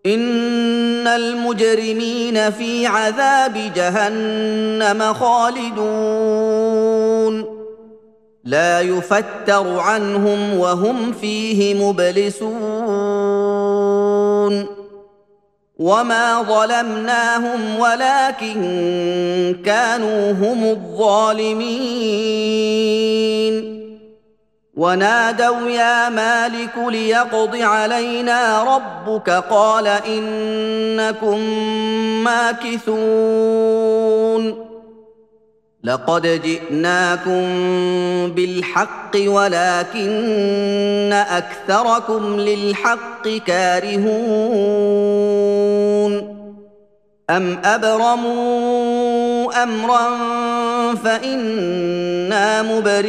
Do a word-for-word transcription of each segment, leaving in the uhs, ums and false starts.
إن المجرمين في عذاب جهنم خالدون لا يفتر عنهم وهم فيه مبلسون وما ظلمناهم ولكن كانوا هم الظالمين ونادوا يا مالك ليقض علينا ربك قال إنكم ماكثون لقد جئناكم بالحق ولكن أكثركم للحق كارهون أم أبرموا أمرا فإنا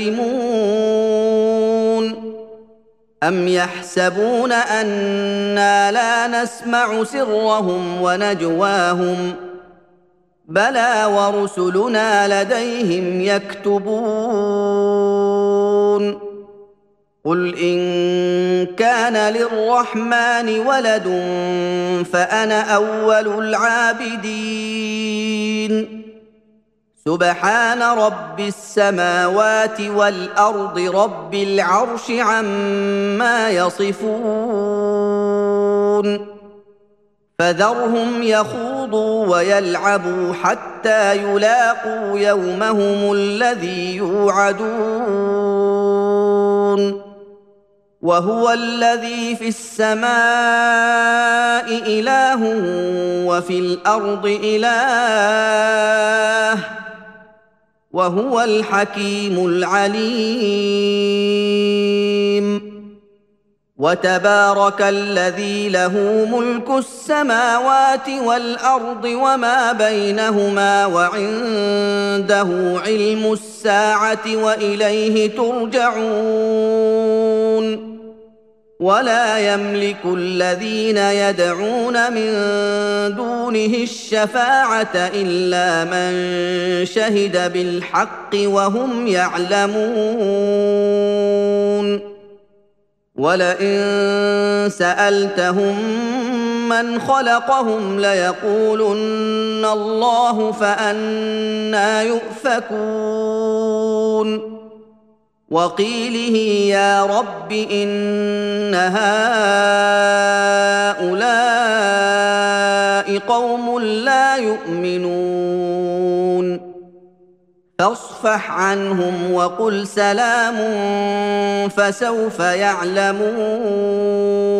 مبرمون أم يحسبون أنا لا نسمع سرهم ونجواهم بلى ورسلنا لديهم يكتبون قل إن كان للرحمن ولد فأنا أول العابدين سبحان رب السماوات والأرض رب العرش عما يصفون فذرهم يخوضوا ويلعبوا حتى يلاقوا يومهم الذي يوعدون وهو الذي في السماء إله وفي الأرض إله وهو الحكيم العليم وتبارك الذي له ملك السماوات والأرض وما بينهما وعنده علم الساعة وإليه ترجعون ولا يملك الذين يدعون من دونه الشفاعة إلا من شهد بالحق وهم يعلمون ولئن سألتهم من خلقهم ليقولن الله فأنى يؤفكون وقيله يا رب إن هؤلاء قوم لا يؤمنون فاصفح عنهم وقل سلام فسوف يعلمون